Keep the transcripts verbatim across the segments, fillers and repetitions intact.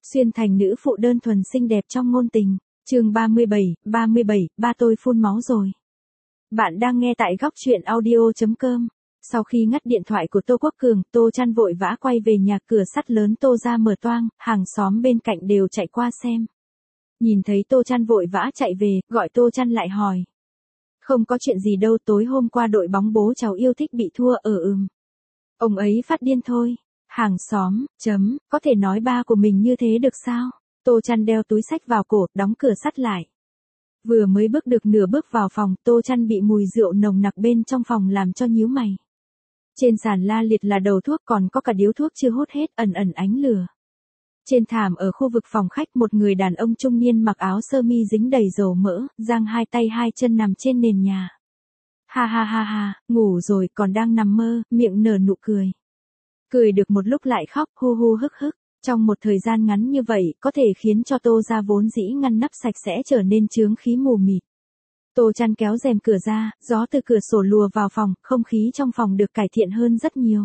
Xuyên thành nữ phụ đơn thuần xinh đẹp trong ngôn tình. Chương ba mươi bảy, ba mươi bảy, ba tôi phun máu rồi. Bạn đang nghe tại góc truyện audio chấm com. Sau khi ngắt điện thoại của Tô Quốc Cường, Tô Chăn vội vã quay về nhà, cửa sắt lớn Tô ra mở toang, hàng xóm bên cạnh đều chạy qua xem. Nhìn thấy Tô Chăn vội vã chạy về, gọi Tô Chăn lại hỏi. Không có chuyện gì đâu, tối hôm qua đội bóng bố cháu yêu thích bị thua ở ừm. Ông ấy phát điên thôi. Hàng xóm, chấm, có thể nói ba của mình như thế được sao? Tô Chăn đeo túi xách vào cổ, đóng cửa sắt lại. Vừa mới bước được nửa bước vào phòng, Tô Chăn bị mùi rượu nồng nặc bên trong phòng làm cho nhíu mày. Trên sàn la liệt là đầu thuốc, còn có cả điếu thuốc chưa hút hết, ẩn ẩn ánh lửa. Trên thảm ở khu vực phòng khách, một người đàn ông trung niên mặc áo sơ mi dính đầy dầu mỡ, giang hai tay hai chân nằm trên nền nhà. Ha ha ha ha, ngủ rồi, còn đang nằm mơ, miệng nở nụ cười. Cười được một lúc lại khóc, hu hu hức hức. Trong một thời gian ngắn như vậy, có thể khiến cho Tô ra vốn dĩ ngăn nắp sạch sẽ trở nên chướng khí mù mịt. Tô Chăn kéo rèm cửa ra, gió từ cửa sổ lùa vào phòng, không khí trong phòng được cải thiện hơn rất nhiều.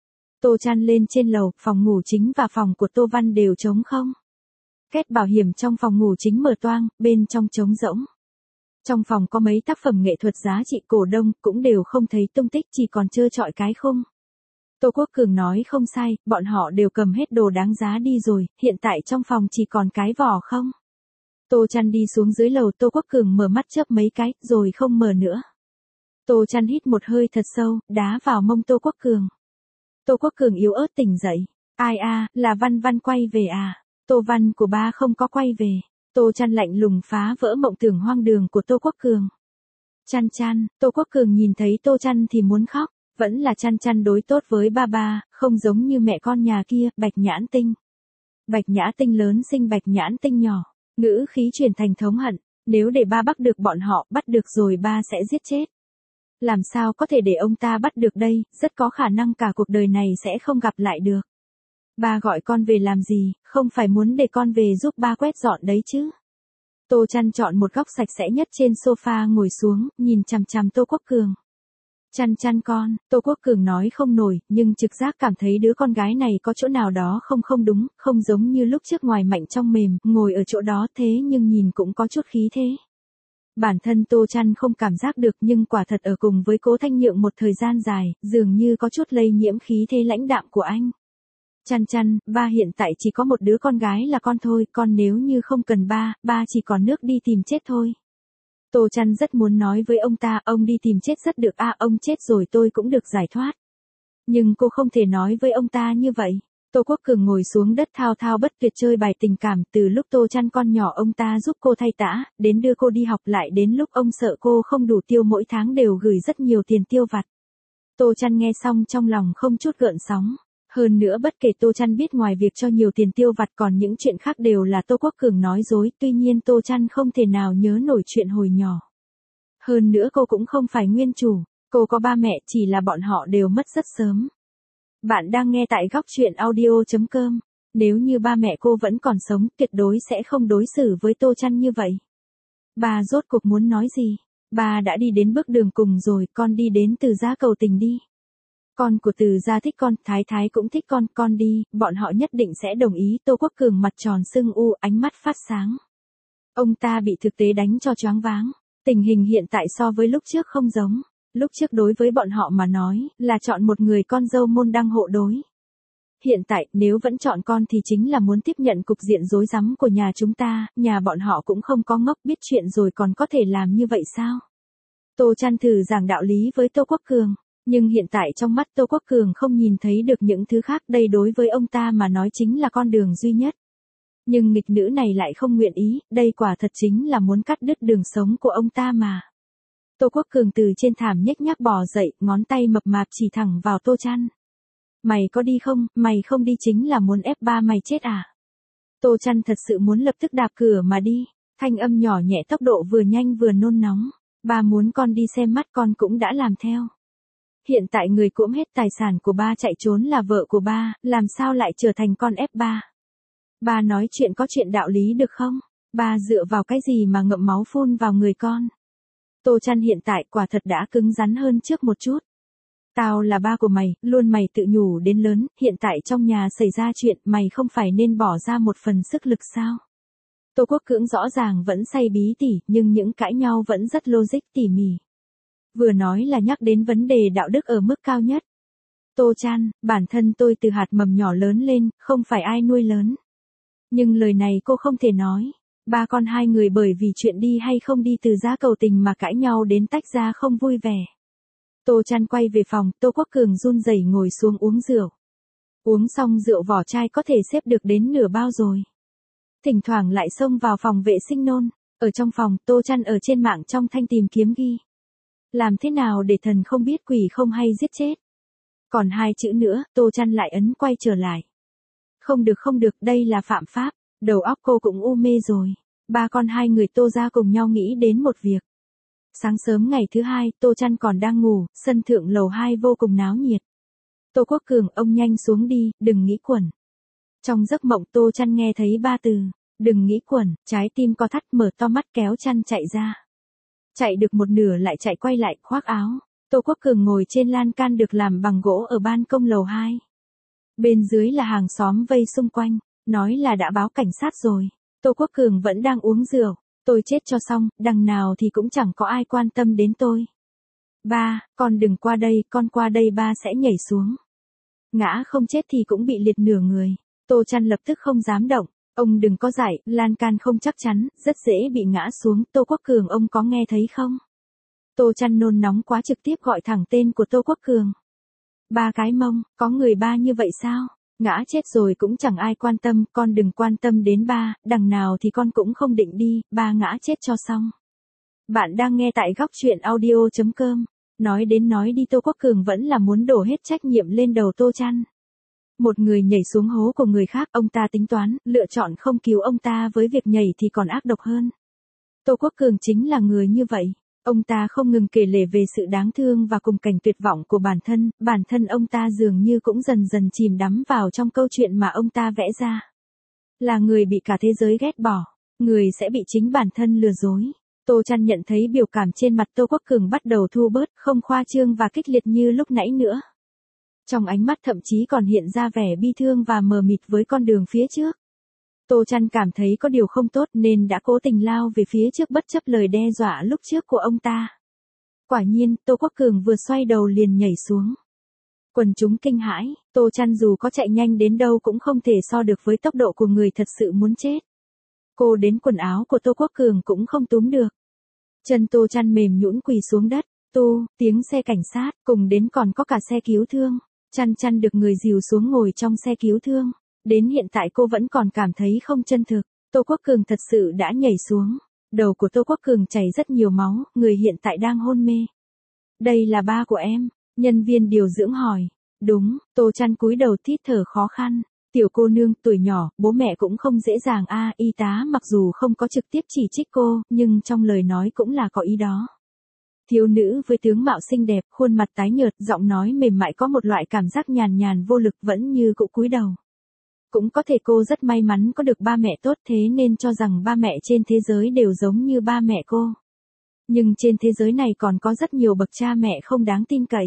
Tô Chăn lên trên lầu, phòng ngủ chính và phòng của Tô Văn đều trống không. Két bảo hiểm trong phòng ngủ chính mở toang, bên trong trống rỗng. Trong phòng có mấy tác phẩm nghệ thuật giá trị cổ đông, cũng đều không thấy tung tích, chỉ còn trơ trọi cái khung. Tô Quốc Cường nói không sai, bọn họ đều cầm hết đồ đáng giá đi rồi, hiện tại trong phòng chỉ còn cái vỏ không. Tô Chăn đi xuống dưới lầu, Tô Quốc Cường mở mắt chớp mấy cái, rồi không mở nữa. Tô Chăn hít một hơi thật sâu, đá vào mông Tô Quốc Cường. Tô Quốc Cường yếu ớt tỉnh dậy. Ai a, là Văn Văn quay về à? Tô Văn của ba không có quay về. Tô Chăn lạnh lùng phá vỡ mộng tưởng hoang đường của Tô Quốc Cường. Chăn Chăn, Tô Quốc Cường nhìn thấy Tô Chăn thì muốn khóc. Vẫn là Chăn Chăn đối tốt với ba ba, không giống như mẹ con nhà kia, Bạch Nhãn Tinh. Bạch Nhã Tinh lớn sinh Bạch Nhãn Tinh nhỏ, ngữ khí chuyển thành thống hận, nếu để ba bắt được bọn họ, bắt được rồi ba sẽ giết chết. Làm sao có thể để ông ta bắt được đây, rất có khả năng cả cuộc đời này sẽ không gặp lại được. Ba gọi con về làm gì, không phải muốn để con về giúp ba quét dọn đấy chứ. Tô Chăn chọn một góc sạch sẽ nhất trên sofa ngồi xuống, nhìn chằm chằm Tô Quốc Cường. Chăn Chăn con, Tô Quốc Cường nói không nổi, nhưng trực giác cảm thấy đứa con gái này có chỗ nào đó không không đúng, không giống như lúc trước ngoài mạnh trong mềm, ngồi ở chỗ đó thế nhưng nhìn cũng có chút khí thế. Bản thân Tô Chăn không cảm giác được, nhưng quả thật ở cùng với Cố Thanh Nhượng một thời gian dài, dường như có chút lây nhiễm khí thế lãnh đạm của anh. Chăn Chăn, ba hiện tại chỉ có một đứa con gái là con thôi, con nếu như không cần ba, ba chỉ còn nước đi tìm chết thôi. Tô Chăn rất muốn nói với ông ta, ông đi tìm chết rất được a, à, ông chết rồi tôi cũng được giải thoát. Nhưng cô không thể nói với ông ta như vậy. Tô Quốc Cường ngồi xuống đất thao thao bất tuyệt chơi bài tình cảm, từ lúc Tô Chăn con nhỏ ông ta giúp cô thay tã, đến đưa cô đi học, lại đến lúc ông sợ cô không đủ tiêu mỗi tháng đều gửi rất nhiều tiền tiêu vặt. Tô Chăn nghe xong trong lòng không chút gợn sóng. Hơn nữa bất kể Tô Chăn biết ngoài việc cho nhiều tiền tiêu vặt còn những chuyện khác đều là Tô Quốc Cường nói dối, tuy nhiên Tô Chăn không thể nào nhớ nổi chuyện hồi nhỏ. Hơn nữa cô cũng không phải nguyên chủ, cô có ba mẹ, chỉ là bọn họ đều mất rất sớm. Bạn đang nghe tại góc truyện audio chấm com. Nếu như ba mẹ cô vẫn còn sống, tuyệt đối sẽ không đối xử với Tô Chăn như vậy. Ba rốt cuộc muốn nói gì? Ba đã đi đến bước đường cùng rồi, con đi đến Từ Gia cầu tình đi. Con của Từ Gia thích con, Thái Thái cũng thích con, con đi, bọn họ nhất định sẽ đồng ý. Tô Quốc Cường mặt tròn sưng u, ánh mắt phát sáng. Ông ta bị thực tế đánh cho choáng váng. Tình hình hiện tại so với lúc trước không giống. Lúc trước đối với bọn họ mà nói, là chọn một người con dâu môn đăng hộ đối. Hiện tại, nếu vẫn chọn con thì chính là muốn tiếp nhận cục diện rối rắm của nhà chúng ta, nhà bọn họ cũng không có ngốc, biết chuyện rồi còn có thể làm như vậy sao? Tô Chăn thử giảng đạo lý với Tô Quốc Cường. Nhưng hiện tại trong mắt Tô Quốc Cường không nhìn thấy được những thứ khác, đây đối với ông ta mà nói chính là con đường duy nhất. Nhưng nghịch nữ này lại không nguyện ý, đây quả thật chính là muốn cắt đứt đường sống của ông ta mà. Tô Quốc Cường từ trên thảm nhếch nhác bò dậy, ngón tay mập mạp chỉ thẳng vào Tô Chăn. Mày có đi không, mày không đi chính là muốn ép ba mày chết à? Tô Chăn thật sự muốn lập tức đạp cửa mà đi, thanh âm nhỏ nhẹ tốc độ vừa nhanh vừa nôn nóng. Ba muốn con đi xem mắt con cũng đã làm theo. Hiện tại người cũm hết tài sản của ba chạy trốn là vợ của ba, làm sao lại trở thành con ép ba? Ba nói chuyện có chuyện đạo lý được không? Ba dựa vào cái gì mà ngậm máu phun vào người con? Tô Chăn hiện tại quả thật đã cứng rắn hơn trước một chút. Tao là ba của mày, luôn mày tự nhủ đến lớn, hiện tại trong nhà xảy ra chuyện, mày không phải nên bỏ ra một phần sức lực sao? Tô Quốc Cưỡng rõ ràng vẫn say bí tỉ, nhưng những cãi nhau vẫn rất logic tỉ mỉ. Vừa nói là nhắc đến vấn đề đạo đức ở mức cao nhất. Tô Chan, bản thân tôi từ hạt mầm nhỏ lớn lên, không phải ai nuôi lớn. Nhưng lời này cô không thể nói. Ba con hai người bởi vì chuyện đi hay không đi từ giá cầu tình mà cãi nhau đến tách ra không vui vẻ. Tô Chan quay về phòng, Tô Quốc Cường run rẩy ngồi xuống uống rượu. Uống xong rượu vỏ chai có thể xếp được đến nửa bao rồi. Thỉnh thoảng lại xông vào phòng vệ sinh nôn. Ở trong phòng, Tô Chan ở trên mạng trong thanh tìm kiếm ghi. Làm thế nào để thần không biết quỷ không hay giết chết. Còn hai chữ nữa, Tô Chan lại ấn quay trở lại. Không được không được, đây là phạm pháp. Đầu óc cô cũng u mê rồi. Ba con hai người Tô ra cùng nhau nghĩ đến một việc. Sáng sớm ngày thứ hai, Tô Chan còn đang ngủ, sân thượng lầu hai vô cùng náo nhiệt. Tô Quốc Cường, ông nhanh xuống đi, đừng nghĩ quẩn. Trong giấc mộng Tô Chan nghe thấy ba từ, đừng nghĩ quẩn, trái tim co thắt mở to mắt kéo chăn chạy ra. Chạy được một nửa lại chạy quay lại, khoác áo. Tô Quốc Cường ngồi trên lan can được làm bằng gỗ ở ban công lầu hai. Bên dưới là hàng xóm vây xung quanh, nói là đã báo cảnh sát rồi. Tô Quốc Cường vẫn đang uống rượu. Tôi chết cho xong, đằng nào thì cũng chẳng có ai quan tâm đến tôi. Ba, con đừng qua đây, con qua đây ba sẽ nhảy xuống. Ngã không chết thì cũng bị liệt nửa người. Tô Chan lập tức không dám động. Ông đừng có dạy, lan can không chắc chắn, rất dễ bị ngã xuống. Tô Quốc Cường, ông có nghe thấy không? Tô Chan nôn nóng quá trực tiếp gọi thẳng tên của Tô Quốc Cường. Ba cái mông, có người ba như vậy sao? Ngã chết rồi cũng chẳng ai quan tâm, con đừng quan tâm đến ba, đằng nào thì con cũng không định đi, ba ngã chết cho xong. Bạn đang nghe tại góc truyện audio chấm com. Nói đến nói đi Tô Quốc Cường vẫn là muốn đổ hết trách nhiệm lên đầu Tô Chan. Một người nhảy xuống hố của người khác, ông ta tính toán, lựa chọn không cứu ông ta với việc nhảy thì còn ác độc hơn. Tô Quốc Cường chính là người như vậy. Ông ta không ngừng kể lể về sự đáng thương và cùng cảnh tuyệt vọng của bản thân, bản thân ông ta dường như cũng dần dần chìm đắm vào trong câu chuyện mà ông ta vẽ ra. Là người bị cả thế giới ghét bỏ, người sẽ bị chính bản thân lừa dối. Tô Chan nhận thấy biểu cảm trên mặt Tô Quốc Cường bắt đầu thu bớt, không khoa trương và kích liệt như lúc nãy nữa. Trong ánh mắt thậm chí còn hiện ra vẻ bi thương và mờ mịt với con đường phía trước. Tô Chan cảm thấy có điều không tốt nên đã cố tình lao về phía trước bất chấp lời đe dọa lúc trước của ông ta. Quả nhiên, Tô Quốc Cường vừa xoay đầu liền nhảy xuống. Quần chúng kinh hãi, Tô Chan dù có chạy nhanh đến đâu cũng không thể so được với tốc độ của người thật sự muốn chết. Cô đến quần áo của Tô Quốc Cường cũng không túm được. Chân Tô Chan mềm nhũn quỳ xuống đất, tu, tiếng xe cảnh sát, cùng đến còn có cả xe cứu thương. Chan Chan được người dìu xuống ngồi trong xe cứu thương. Đến hiện tại cô vẫn còn cảm thấy không chân thực. Tô Quốc Cường thật sự đã nhảy xuống. Đầu của Tô Quốc Cường chảy rất nhiều máu, người hiện tại đang hôn mê. Đây là ba của em, nhân viên điều dưỡng hỏi. Đúng, Tô Chan cúi đầu thít thở khó khăn. Tiểu cô nương tuổi nhỏ, bố mẹ cũng không dễ dàng a. Y tá mặc dù không có trực tiếp chỉ trích cô, nhưng trong lời nói cũng là có ý đó. Thiếu nữ với tướng mạo xinh đẹp, khuôn mặt tái nhợt, giọng nói mềm mại có một loại cảm giác nhàn nhàn vô lực vẫn như cũ cúi đầu. Cũng có thể cô rất may mắn có được ba mẹ tốt thế nên cho rằng ba mẹ trên thế giới đều giống như ba mẹ cô. Nhưng trên thế giới này còn có rất nhiều bậc cha mẹ không đáng tin cậy.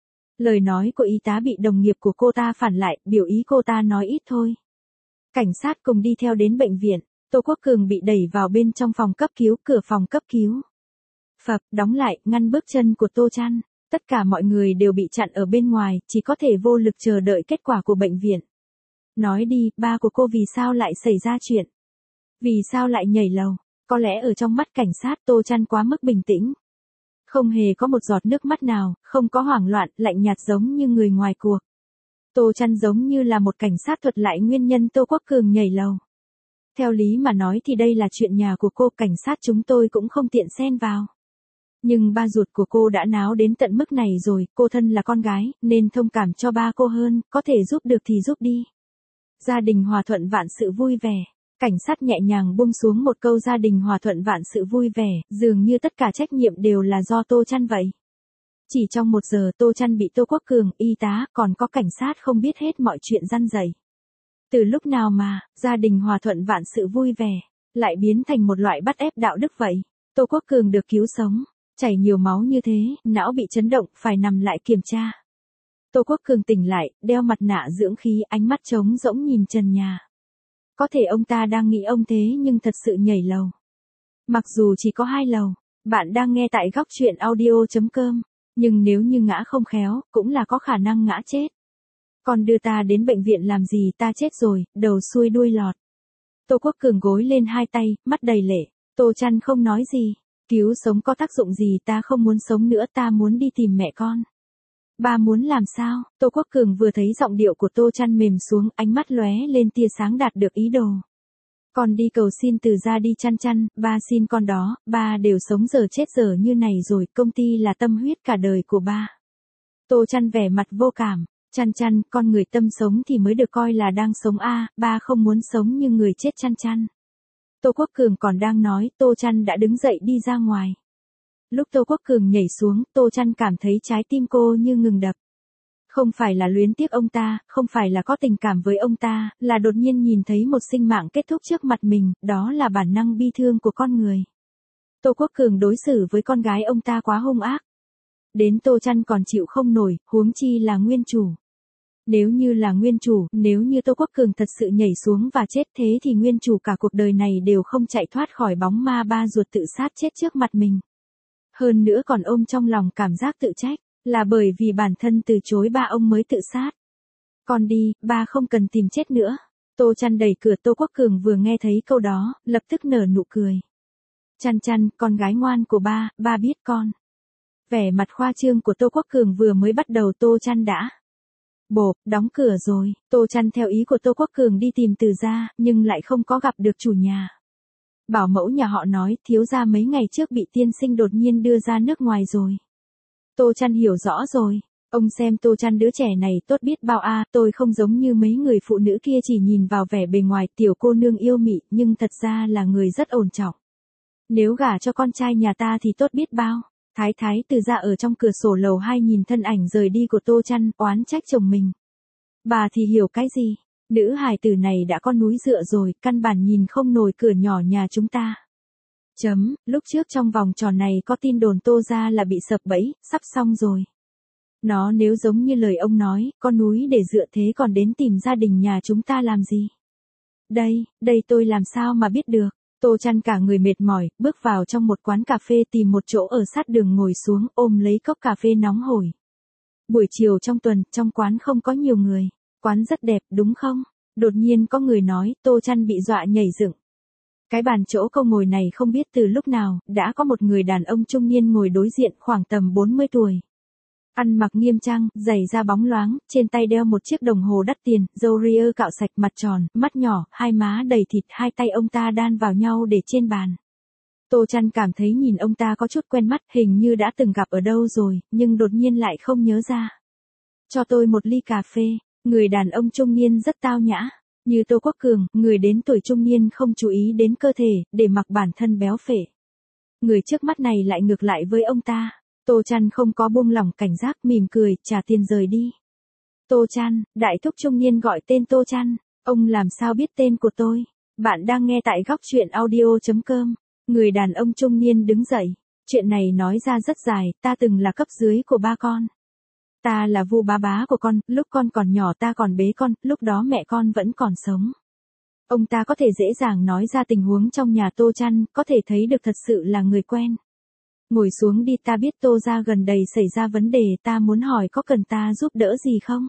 Lời nói của y tá bị đồng nghiệp của cô ta phản lại, biểu ý cô ta nói ít thôi. Cảnh sát cùng đi theo đến bệnh viện, Tô Quốc Cường bị đẩy vào bên trong phòng cấp cứu, cửa phòng cấp cứu. Phập, đóng lại, ngăn bước chân của Tô Chan. Tất cả mọi người đều bị chặn ở bên ngoài, chỉ có thể vô lực chờ đợi kết quả của bệnh viện. Nói đi, ba của cô vì sao lại xảy ra chuyện? Vì sao lại nhảy lầu? Có lẽ ở trong mắt cảnh sát Tô Chan quá mức bình tĩnh. Không hề có một giọt nước mắt nào, không có hoảng loạn, lạnh nhạt giống như người ngoài cuộc. Tô Chan giống như là một cảnh sát thuật lại nguyên nhân Tô Quốc Cường nhảy lầu. Theo lý mà nói thì đây là chuyện nhà của cô, cảnh sát chúng tôi cũng không tiện xen vào. Nhưng ba ruột của cô đã náo đến tận mức này rồi, cô thân là con gái, nên thông cảm cho ba cô hơn, có thể giúp được thì giúp đi. Gia đình hòa thuận vạn sự vui vẻ. Cảnh sát nhẹ nhàng buông xuống một câu gia đình hòa thuận vạn sự vui vẻ, dường như tất cả trách nhiệm đều là do Tô Chan vậy. Chỉ trong một giờ Tô Chan bị Tô Quốc Cường, y tá, còn có cảnh sát không biết hết mọi chuyện răn rẩy. Từ lúc nào mà, gia đình hòa thuận vạn sự vui vẻ, lại biến thành một loại bắt ép đạo đức vậy. Tô Quốc Cường được cứu sống, chảy nhiều máu như thế, não bị chấn động, phải nằm lại kiểm tra. Tô Quốc Cường tỉnh lại, đeo mặt nạ dưỡng khí, ánh mắt trống rỗng nhìn trần nhà. Có thể ông ta đang nghĩ ông thế nhưng thật sự nhảy lầu. Mặc dù chỉ có hai lầu, bạn đang nghe tại góc chuyện audio chấm com, nhưng nếu như ngã không khéo, cũng là có khả năng ngã chết. Còn đưa ta đến bệnh viện làm gì, ta chết rồi, đầu xuôi đuôi lọt. Tô Quốc Cường gối lên hai tay, mắt đầy lệ. Tô Chăn không nói gì. Cứu sống có tác dụng gì, ta không muốn sống nữa, ta muốn đi tìm mẹ con. Ba muốn làm sao? Tô Quốc Cường vừa thấy giọng điệu của Tô Chăn mềm xuống, ánh mắt lóe lên tia sáng đạt được ý đồ. Con đi cầu xin Từ gia đi Chăn Chăn, ba xin con đó, ba đều sống giờ chết giờ như này rồi, công ty là tâm huyết cả đời của ba. Tô Chăn vẻ mặt vô cảm. Chăn Chăn, con người tâm sống thì mới được coi là đang sống a, à, ba không muốn sống như người chết Chăn Chăn. Tô Quốc Cường còn đang nói, Tô Chăn đã đứng dậy đi ra ngoài. Lúc Tô Quốc Cường nhảy xuống, Tô Chăn cảm thấy trái tim cô như ngừng đập. Không phải là luyến tiếc ông ta, không phải là có tình cảm với ông ta, là đột nhiên nhìn thấy một sinh mạng kết thúc trước mặt mình, đó là bản năng bi thương của con người. Tô Quốc Cường đối xử với con gái ông ta quá hung ác. Đến Tô Chăn còn chịu không nổi, huống chi là nguyên chủ. Nếu như là nguyên chủ, nếu như Tô Quốc Cường thật sự nhảy xuống và chết thế thì nguyên chủ cả cuộc đời này đều không chạy thoát khỏi bóng ma ba ruột tự sát chết trước mặt mình. Hơn nữa còn ôm trong lòng cảm giác tự trách, là bởi vì bản thân từ chối ba ông mới tự sát. Con đi, ba không cần tìm chết nữa. Tô Chăn đẩy cửa, Tô Quốc Cường vừa nghe thấy câu đó, lập tức nở nụ cười. Chăn Chăn, con gái ngoan của ba, ba biết con. Vẻ mặt khoa trương của Tô Quốc Cường vừa mới bắt đầu Tô Chăn đã. Bộp, đóng cửa rồi, Tô Chăn theo ý của Tô Quốc Cường đi tìm Từ gia, nhưng lại không có gặp được chủ nhà. Bảo mẫu nhà họ nói, thiếu gia mấy ngày trước bị tiên sinh đột nhiên đưa ra nước ngoài rồi. Tô Chăn hiểu rõ rồi, ông xem Tô Chăn đứa trẻ này tốt biết bao a, à, tôi không giống như mấy người phụ nữ kia chỉ nhìn vào vẻ bề ngoài tiểu cô nương yêu mị, nhưng thật ra là người rất ổn trọng. Nếu gả cho con trai nhà ta thì tốt biết bao. Thái thái Từ gia ở trong cửa sổ lầu hai nhìn thân ảnh rời đi của Tô Chăn, oán trách chồng mình. Bà thì hiểu cái gì? Nữ hài tử này đã có núi dựa rồi, căn bản nhìn không nổi cửa nhỏ nhà chúng ta. Chấm, lúc trước trong vòng tròn này có tin đồn Tô gia là bị sập bẫy, sắp xong rồi. Nó nếu giống như lời ông nói, có núi để dựa thế còn đến tìm gia đình nhà chúng ta làm gì? Đây, đây tôi làm sao mà biết được? Tô Chăn cả người mệt mỏi, bước vào trong một quán cà phê tìm một chỗ ở sát đường ngồi xuống, ôm lấy cốc cà phê nóng hổi. Buổi chiều trong tuần, trong quán không có nhiều người. Quán rất đẹp, đúng không? Đột nhiên có người nói, Tô Chăn bị dọa nhảy dựng. Cái bàn chỗ câu ngồi này không biết từ lúc nào, đã có một người đàn ông trung niên ngồi đối diện khoảng tầm bốn mươi tuổi. Ăn mặc nghiêm trang, giày da bóng loáng, trên tay đeo một chiếc đồng hồ đắt tiền, râu ria cạo sạch, mặt tròn, mắt nhỏ, hai má đầy thịt, hai tay ông ta đan vào nhau để trên bàn. Tô Chăn cảm thấy nhìn ông ta có chút quen mắt, hình như đã từng gặp ở đâu rồi, nhưng đột nhiên lại không nhớ ra. Cho tôi một ly cà phê, người đàn ông trung niên rất tao nhã. Như Tô Quốc Cường, người đến tuổi trung niên không chú ý đến cơ thể, để mặc bản thân béo phệ. Người trước mắt này lại ngược lại với ông ta. Tô Chăn không có buông lỏng cảnh giác, mỉm cười, trả tiền rời đi. Tô Chăn, đại thúc trung niên gọi tên Tô Chăn, ông làm sao biết tên của tôi? Bạn đang nghe tại góc chuyện audio chấm com. Người đàn ông trung niên đứng dậy. Chuyện này nói ra rất dài, ta từng là cấp dưới của ba con. Ta là Vu bá bá của con, lúc con còn nhỏ ta còn bế con, lúc đó mẹ con vẫn còn sống. Ông ta có thể dễ dàng nói ra tình huống trong nhà Tô Chăn, có thể thấy được thật sự là người quen. Ngồi xuống đi, ta biết Tô gia gần đây xảy ra vấn đề, ta muốn hỏi có cần ta giúp đỡ gì không?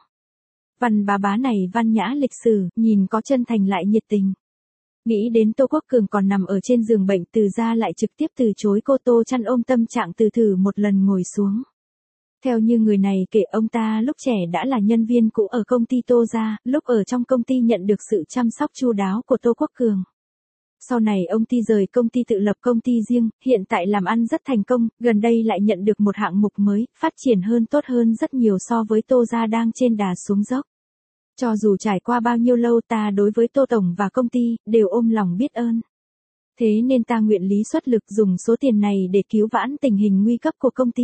Văn bá bá này văn nhã lịch sử, nhìn có chân thành lại nhiệt tình. Nghĩ đến Tô Quốc Cường còn nằm ở trên giường bệnh, Từ gia lại trực tiếp từ chối cô. Tô Chăn ôm tâm trạng từ thử một lần ngồi xuống. Theo như người này kể, ông ta lúc trẻ đã là nhân viên cũ ở công ty Tô gia, lúc ở trong công ty nhận được sự chăm sóc chu đáo của Tô Quốc Cường. Sau này ông ty rời công ty tự lập công ty riêng, hiện tại làm ăn rất thành công, gần đây lại nhận được một hạng mục mới, phát triển hơn tốt hơn rất nhiều so với Tô gia đang trên đà xuống dốc. Cho dù trải qua bao nhiêu lâu, ta đối với Tô Tổng và công ty, đều ôm lòng biết ơn. Thế nên ta nguyện lý xuất lực dùng số tiền này để cứu vãn tình hình nguy cấp của công ty.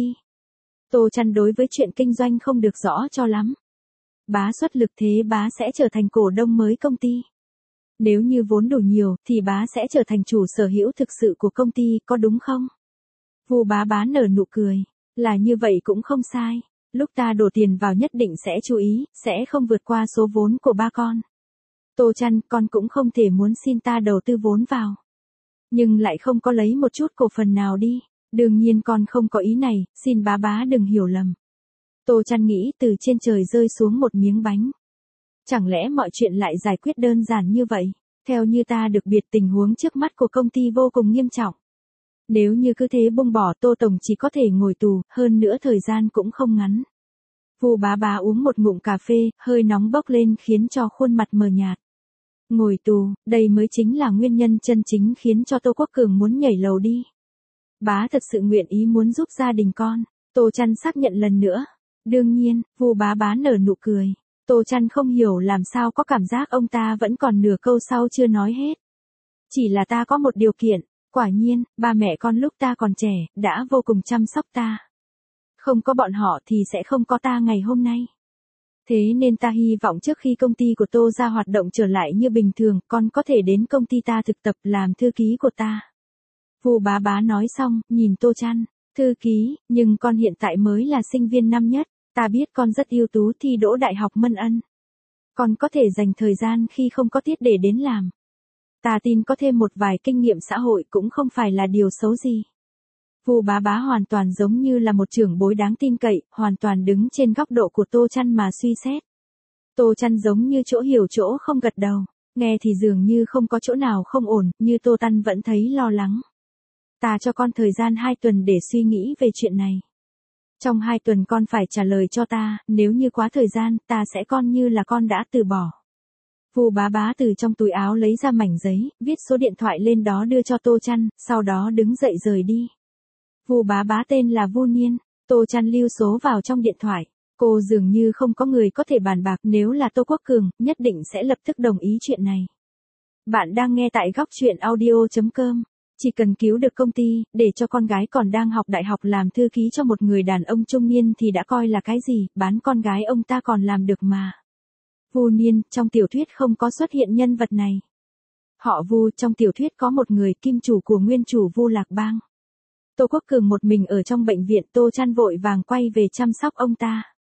Tô Chăn đối với chuyện kinh doanh không được rõ cho lắm. Bá xuất lực thế bá sẽ trở thành cổ đông mới công ty. Nếu như vốn đủ nhiều, thì bá sẽ trở thành chủ sở hữu thực sự của công ty, có đúng không? Vu bá bá nở nụ cười. Là như vậy cũng không sai. Lúc ta đổ tiền vào nhất định sẽ chú ý, sẽ không vượt qua số vốn của ba con. Tô Chăn, con cũng không thể muốn xin ta đầu tư vốn vào. Nhưng lại không có lấy một chút cổ phần nào đi. Đương nhiên con không có ý này, xin bá bá đừng hiểu lầm. Tô Chăn nghĩ từ trên trời rơi xuống một miếng bánh. Chẳng lẽ mọi chuyện lại giải quyết đơn giản như vậy? Theo như ta được biết tình huống trước mắt của công ty vô cùng nghiêm trọng. Nếu như cứ thế buông bỏ Tô Tổng chỉ có thể ngồi tù, hơn nữa thời gian cũng không ngắn. Vu bá bá uống một ngụm cà phê, hơi nóng bốc lên khiến cho khuôn mặt mờ nhạt. Ngồi tù, đây mới chính là nguyên nhân chân chính khiến cho Tô Quốc Cường muốn nhảy lầu đi. Bá thật sự nguyện ý muốn giúp gia đình con. Tô Chăn xác nhận lần nữa. Đương nhiên, Vu bá bá nở nụ cười. Tô Chăn không hiểu làm sao có cảm giác ông ta vẫn còn nửa câu sau chưa nói hết. Chỉ là ta có một điều kiện, quả nhiên, ba mẹ con lúc ta còn trẻ, đã vô cùng chăm sóc ta. Không có bọn họ thì sẽ không có ta ngày hôm nay. Thế nên ta hy vọng trước khi công ty của Tô ra hoạt động trở lại như bình thường, con có thể đến công ty ta thực tập làm thư ký của ta. Vu bá bá nói xong, nhìn Tô Chăn, thư ký, nhưng con hiện tại mới là sinh viên năm nhất, ta biết con rất ưu tú thi đỗ đại học Mân Ân. Con có thể dành thời gian khi không có tiết để đến làm. Ta tin có thêm một vài kinh nghiệm xã hội cũng không phải là điều xấu gì. Vu bá bá hoàn toàn giống như là một trưởng bối đáng tin cậy, hoàn toàn đứng trên góc độ của Tô Chăn mà suy xét. Tô Chăn giống như chỗ hiểu chỗ không gật đầu, nghe thì dường như không có chỗ nào không ổn, như Tô Tăn vẫn thấy lo lắng. Ta cho con thời gian hai tuần để suy nghĩ về chuyện này. Trong hai tuần con phải trả lời cho ta, nếu như quá thời gian, ta sẽ coi như là con đã từ bỏ. Vu bá bá từ trong túi áo lấy ra mảnh giấy, viết số điện thoại lên đó đưa cho Tô Chăn, sau đó đứng dậy rời đi. Vu bá bá tên là Vu Niên, Tô Chăn lưu số vào trong điện thoại. Cô dường như không có người có thể bàn bạc, nếu là Tô Quốc Cường, nhất định sẽ lập tức đồng ý chuyện này. Bạn đang nghe tại góc truyện audio chấm com. Chỉ cần cứu được công ty, để cho con gái còn đang học đại học làm thư ký cho một người đàn ông trung niên thì đã coi là cái gì, bán con gái ông ta còn làm được mà. Vu Niên, trong tiểu thuyết không có xuất hiện nhân vật này. Họ Vu, trong tiểu thuyết có một người kim chủ của nguyên chủ Vu Lạc Bang. Tô Quốc Cường một mình ở trong bệnh viện, Tô Chăn vội vàng quay về chăm sóc ông ta.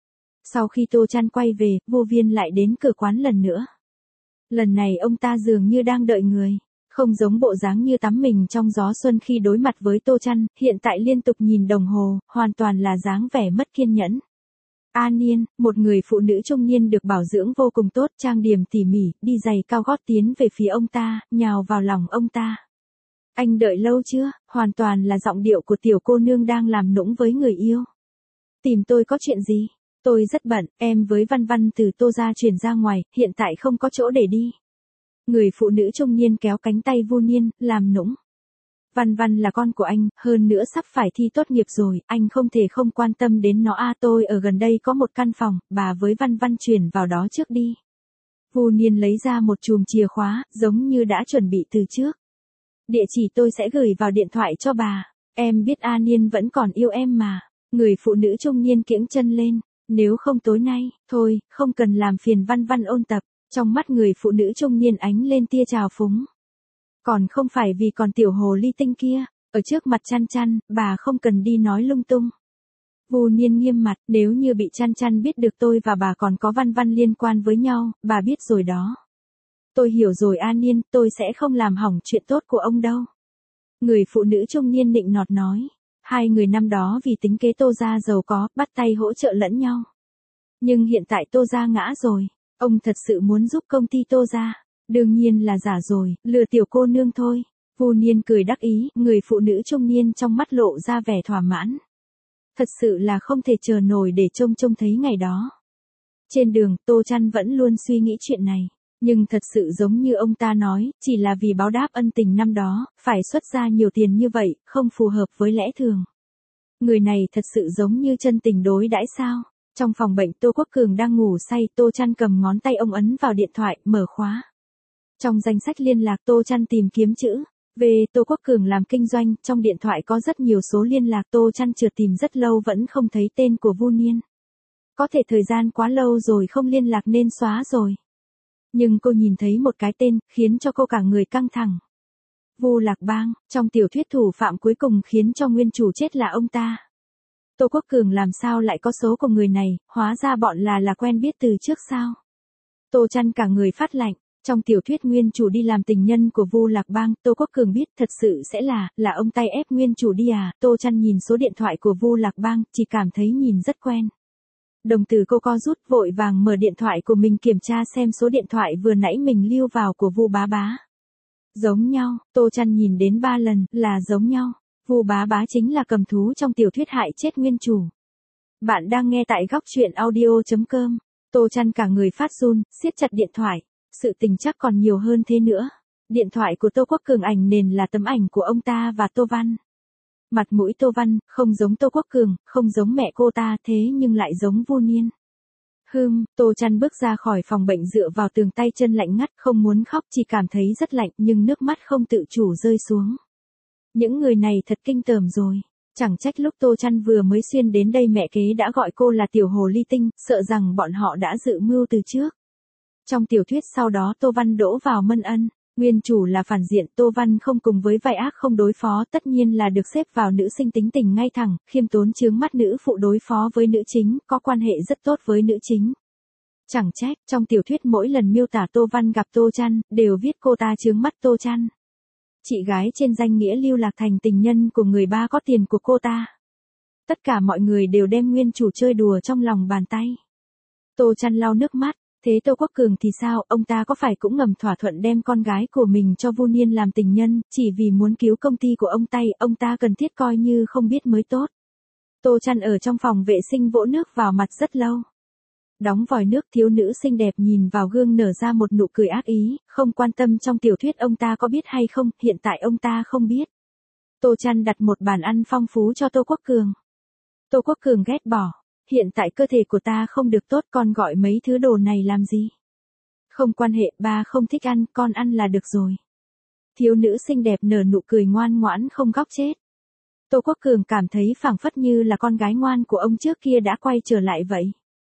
Sau khi Tô Chăn quay về, Vô Viên lại đến cửa quán lần nữa. Lần này ông ta dường như đang đợi người. Không giống bộ dáng như tắm mình trong gió xuân khi đối mặt với Tô Chăn, hiện tại liên tục nhìn đồng hồ, hoàn toàn là dáng vẻ mất kiên nhẫn. A Niên, một người phụ nữ trung niên được bảo dưỡng vô cùng tốt, trang điểm tỉ mỉ, đi giày cao gót tiến về phía ông ta, nhào vào lòng ông ta. Anh đợi lâu chưa? Hoàn toàn là giọng điệu của tiểu cô nương đang làm nũng với người yêu. Tìm tôi có chuyện gì? Tôi rất bận, em với Văn Văn từ Tô ra chuyển ra ngoài, hiện tại không có chỗ để đi. Người phụ nữ trung niên kéo cánh tay Vu Niên, làm nũng. Văn Văn là con của anh, hơn nữa sắp phải thi tốt nghiệp rồi, anh không thể không quan tâm đến nó. À, tôi ở gần đây có một căn phòng, bà với Văn Văn chuyển vào đó trước đi. Vu Niên lấy ra một chùm chìa khóa, giống như đã chuẩn bị từ trước. Địa chỉ tôi sẽ gửi vào điện thoại cho bà. Em biết A Niên vẫn còn yêu em mà. Người phụ nữ trung niên kiễng chân lên. Nếu không tối nay, thôi, không cần làm phiền Văn Văn ôn tập. Trong mắt người phụ nữ trung niên ánh lên tia trào phúng. Còn không phải vì còn tiểu hồ ly tinh kia, ở trước mặt Chăn Chăn, bà không cần đi nói lung tung. Vu Niên nghiêm mặt, nếu như bị Chăn Chăn biết được tôi và bà còn có Văn Văn liên quan với nhau, bà biết rồi đó. Tôi hiểu rồi A Niên, tôi sẽ không làm hỏng chuyện tốt của ông đâu. Người phụ nữ trung niên nịnh nọt nói. Hai người năm đó vì tính kế Tô gia giàu có, bắt tay hỗ trợ lẫn nhau. Nhưng hiện tại Tô gia ngã rồi. Ông thật sự muốn giúp công ty Tô gia? Đương nhiên là giả rồi, lừa tiểu cô nương thôi. Vu Niên cười đắc ý, người phụ nữ trung niên trong mắt lộ ra vẻ thỏa mãn. Thật sự là không thể chờ nổi để trông trông thấy ngày đó. Trên đường, Tô Chăn vẫn luôn suy nghĩ chuyện này. Nhưng thật sự giống như ông ta nói, chỉ là vì báo đáp ân tình năm đó, phải xuất ra nhiều tiền như vậy, không phù hợp với lẽ thường. Người này thật sự giống như chân tình đối đãi sao? Trong phòng bệnh Tô Quốc Cường đang ngủ say, Tô Chăn cầm ngón tay ông ấn vào điện thoại, mở khóa. Trong danh sách liên lạc Tô Chăn tìm kiếm chữ về Tô Quốc Cường làm kinh doanh, trong điện thoại có rất nhiều số liên lạc. Tô Chăn chợt tìm rất lâu vẫn không thấy tên của Vu Niên. Có thể thời gian quá lâu rồi không liên lạc nên xóa rồi. Nhưng cô nhìn thấy một cái tên, khiến cho cô cả người căng thẳng. Vu Lạc Bang, trong tiểu thuyết thủ phạm cuối cùng khiến cho nguyên chủ chết là ông ta. Tô Quốc Cường làm sao lại có số của người này, hóa ra bọn là là quen biết từ trước sao. Tô Chăn cả người phát lạnh, trong tiểu thuyết nguyên chủ đi làm tình nhân của Vu Lạc Bang, Tô Quốc Cường biết thật sự sẽ là, là ông tay ép nguyên chủ đi à, Tô Chăn nhìn số điện thoại của Vu Lạc Bang, chỉ cảm thấy nhìn rất quen. Đồng tử cô co rút vội vàng mở điện thoại của mình kiểm tra xem số điện thoại vừa nãy mình lưu vào của Vu Bá Bá. Giống nhau, Tô Chăn nhìn đến ba lần, là giống nhau. Vu Bá Bá chính là cầm thú trong tiểu thuyết hại chết nguyên chủ. Bạn đang nghe tại góc truyện audio.com. Tô Chăn cả người phát run, siết chặt điện thoại. Sự tình chắc còn nhiều hơn thế nữa. Điện thoại của Tô Quốc Cường ảnh nền là tấm ảnh của ông ta và Tô Văn. Mặt mũi Tô Văn, không giống Tô Quốc Cường, không giống mẹ cô ta thế nhưng lại giống Vu Niên. Hừm, Tô Chăn bước ra khỏi phòng bệnh dựa vào tường tay chân lạnh ngắt, không muốn khóc chỉ cảm thấy rất lạnh nhưng nước mắt không tự chủ rơi xuống. Những người này thật kinh tởm rồi. Chẳng trách lúc Tô Chăn vừa mới xuyên đến đây mẹ kế đã gọi cô là tiểu hồ ly tinh, sợ rằng bọn họ đã dự mưu từ trước. Trong tiểu thuyết sau đó Tô Văn đỗ vào Mân Ân, nguyên chủ là phản diện, Tô Văn không cùng với vai ác không đối phó, tất nhiên là được xếp vào nữ sinh tính tình ngay thẳng, khiêm tốn chướng mắt nữ phụ đối phó với nữ chính, có quan hệ rất tốt với nữ chính. Chẳng trách, trong tiểu thuyết mỗi lần miêu tả Tô Văn gặp Tô Chăn, đều viết cô ta chướng mắt Tô Chăn. Chị gái trên danh nghĩa lưu lạc thành tình nhân của người ba có tiền của cô ta. Tất cả mọi người đều đem nguyên chủ chơi đùa trong lòng bàn tay. Tô Chăn lau nước mắt, thế Tô Quốc Cường thì sao, ông ta có phải cũng ngầm thỏa thuận đem con gái của mình cho Vu Niên làm tình nhân, chỉ vì muốn cứu công ty của ông tay, ông ta cần thiết coi như không biết mới tốt. Tô Chăn ở trong phòng vệ sinh vỗ nước vào mặt rất lâu. Đóng vòi nước, thiếu nữ xinh đẹp nhìn vào gương nở ra một nụ cười ác ý, không quan tâm trong tiểu thuyết ông ta có biết hay không, hiện tại ông ta không biết. Tô Chăn đặt một bàn ăn phong phú cho Tô Quốc Cường. Tô Quốc Cường ghét bỏ, hiện tại cơ thể của ta không được tốt, con gọi mấy thứ đồ này làm gì? Không quan hệ, ba không thích ăn, con ăn là được rồi. Thiếu nữ xinh đẹp nở nụ cười ngoan ngoãn không góc chết. Tô Quốc Cường cảm thấy phảng phất như là con gái ngoan của ông trước kia đã quay trở lại vậy.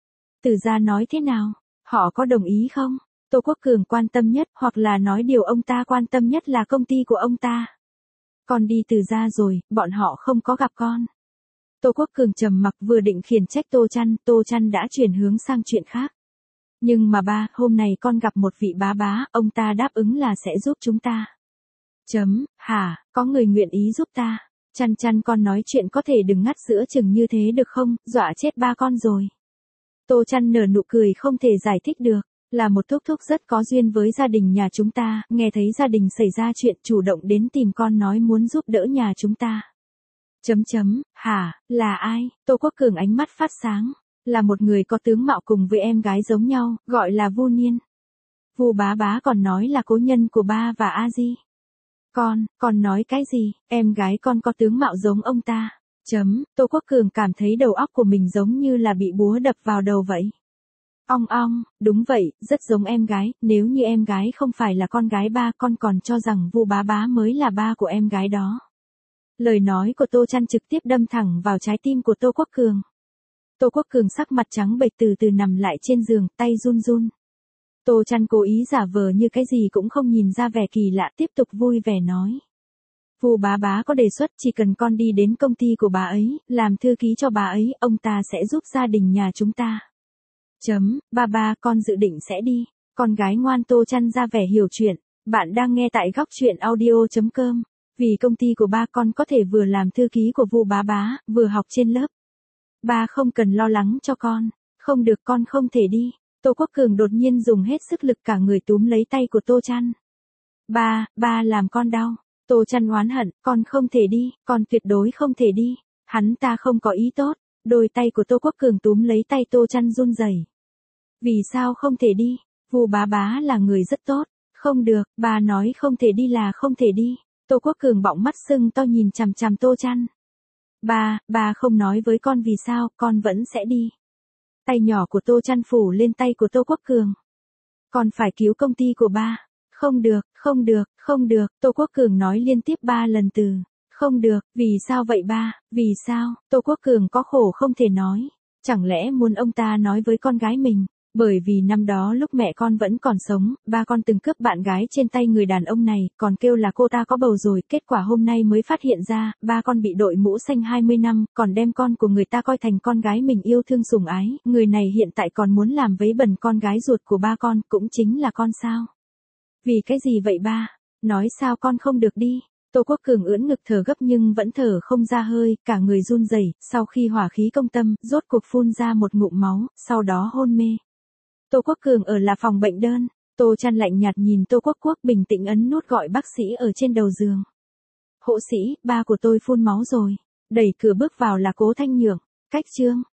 Từ gia nói thế nào? Họ có đồng ý không? Tô Quốc Cường quan tâm nhất, hoặc là nói điều ông ta quan tâm nhất là công ty của ông ta. Con đi từ gia rồi, bọn họ không có gặp con. Tô Quốc Cường trầm mặc vừa định khiển trách Tô Chăn, Tô Chăn đã chuyển hướng sang chuyện khác. Nhưng mà ba, hôm nay con gặp một vị bá bá, ông ta đáp ứng là sẽ giúp chúng ta. Chấm, hả, có người nguyện ý giúp ta. Chăn Chăn con nói chuyện có thể đừng ngắt giữa chừng như thế được không, dọa chết ba con rồi. Tô Chăn nở nụ cười không thể giải thích được, là một thúc thúc rất có duyên với gia đình nhà chúng ta, nghe thấy gia đình xảy ra chuyện chủ động đến tìm con nói muốn giúp đỡ nhà chúng ta. Chấm chấm, hả, là ai? Tô Quốc Cường ánh mắt phát sáng, là một người có tướng mạo cùng với em gái giống nhau, gọi là Vu Niên. Vu Bá Bá còn nói là cố nhân của ba và A Di. Con, con nói cái gì, em gái con có tướng mạo giống ông ta. Chấm, Tô Quốc Cường cảm thấy đầu óc của mình giống như là bị búa đập vào đầu vậy. Ong ong, đúng vậy, rất giống em gái, nếu như em gái không phải là con gái ba, con còn cho rằng Vu Bá Bá mới là ba của em gái đó. Lời nói của Tô Chăn trực tiếp đâm thẳng vào trái tim của Tô Quốc Cường. Tô Quốc Cường sắc mặt trắng bệch từ từ nằm lại trên giường, tay run run. Tô Chăn cố ý giả vờ như cái gì cũng không nhìn ra vẻ kỳ lạ, tiếp tục vui vẻ nói. Vu Bá Bá có đề xuất chỉ cần con đi đến công ty của bà ấy, làm thư ký cho bà ấy, ông ta sẽ giúp gia đình nhà chúng ta. Chấm, ba ba, con dự định sẽ đi. Con gái ngoan Tô Chăn ra vẻ hiểu chuyện. Bạn đang nghe tại góc truyện audio.com. Vì công ty của ba con có thể vừa làm thư ký của Vu Bá Bá, vừa học trên lớp. Ba không cần lo lắng cho con. Không được, con không thể đi. Tô Quốc Cường đột nhiên dùng hết sức lực cả người túm lấy tay của Tô Chăn. Ba, ba làm con đau. Tô Chăn oán hận, con không thể đi, con tuyệt đối không thể đi. Hắn ta không có ý tốt. Đôi tay của Tô Quốc Cường túm lấy tay Tô Chăn run rẩy. Vì sao không thể đi? Vu Bá Bá là người rất tốt. Không được, bà nói không thể đi là không thể đi. Tô Quốc Cường bọng mắt sưng to nhìn chằm chằm Tô Chăn. Ba, bà không nói với con vì sao, con vẫn sẽ đi. Tay nhỏ của Tô Chăn phủ lên tay của Tô Quốc Cường. Con phải cứu công ty của ba. Không được, không được, không được, Tô Quốc Cường nói liên tiếp ba lần từ. Không được, vì sao vậy ba, vì sao, Tô Quốc Cường có khổ không thể nói. Chẳng lẽ muốn ông ta nói với con gái mình, Bởi vì năm đó lúc mẹ con vẫn còn sống, ba con từng cướp bạn gái trên tay người đàn ông này, còn kêu là cô ta có bầu rồi, kết quả hôm nay mới phát hiện ra, ba con bị đội mũ xanh hai mươi năm, còn đem con của người ta coi thành con gái mình yêu thương sủng ái, người này hiện tại còn muốn làm vấy bẩn con gái ruột của ba con, cũng chính là con sao. Vì cái gì vậy ba? Nói sao con không được đi? Tô Quốc Cường ưỡn ngực thở gấp nhưng vẫn thở không ra hơi, cả người run rẩy, sau khi hỏa khí công tâm, rốt cuộc phun ra một ngụm máu, sau đó hôn mê. Tô Quốc Cường ở là phòng bệnh đơn, Tô Trăn lạnh nhạt nhìn Tô Quốc Quốc bình tĩnh ấn nút gọi bác sĩ ở trên đầu giường. Hộ sĩ, ba của tôi phun máu rồi. Đẩy cửa bước vào là Cố Thanh Nhượng. Cách chương